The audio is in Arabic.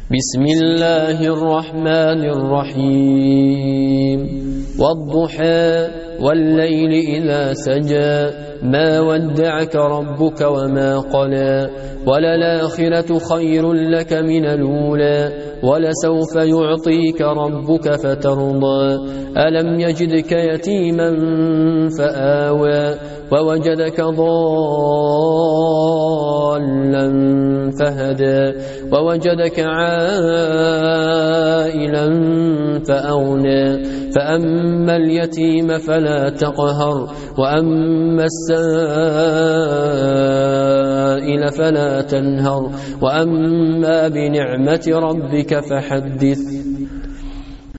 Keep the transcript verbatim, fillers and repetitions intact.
بسم الله الرحمن الرحيم والضحى والليل إذا سجى ما ودعك ربك وما قلى وللآخرة خير لك من الأولى ولسوف يعطيك ربك فترضى ألم يجدك يتيما فآوى ووجدك ضالا فهدى ووجدك عائلا فأغنى فأما اليتيم فلا تقهر وأما السائل فلا تنهر وأما بنعمة ربك فحدث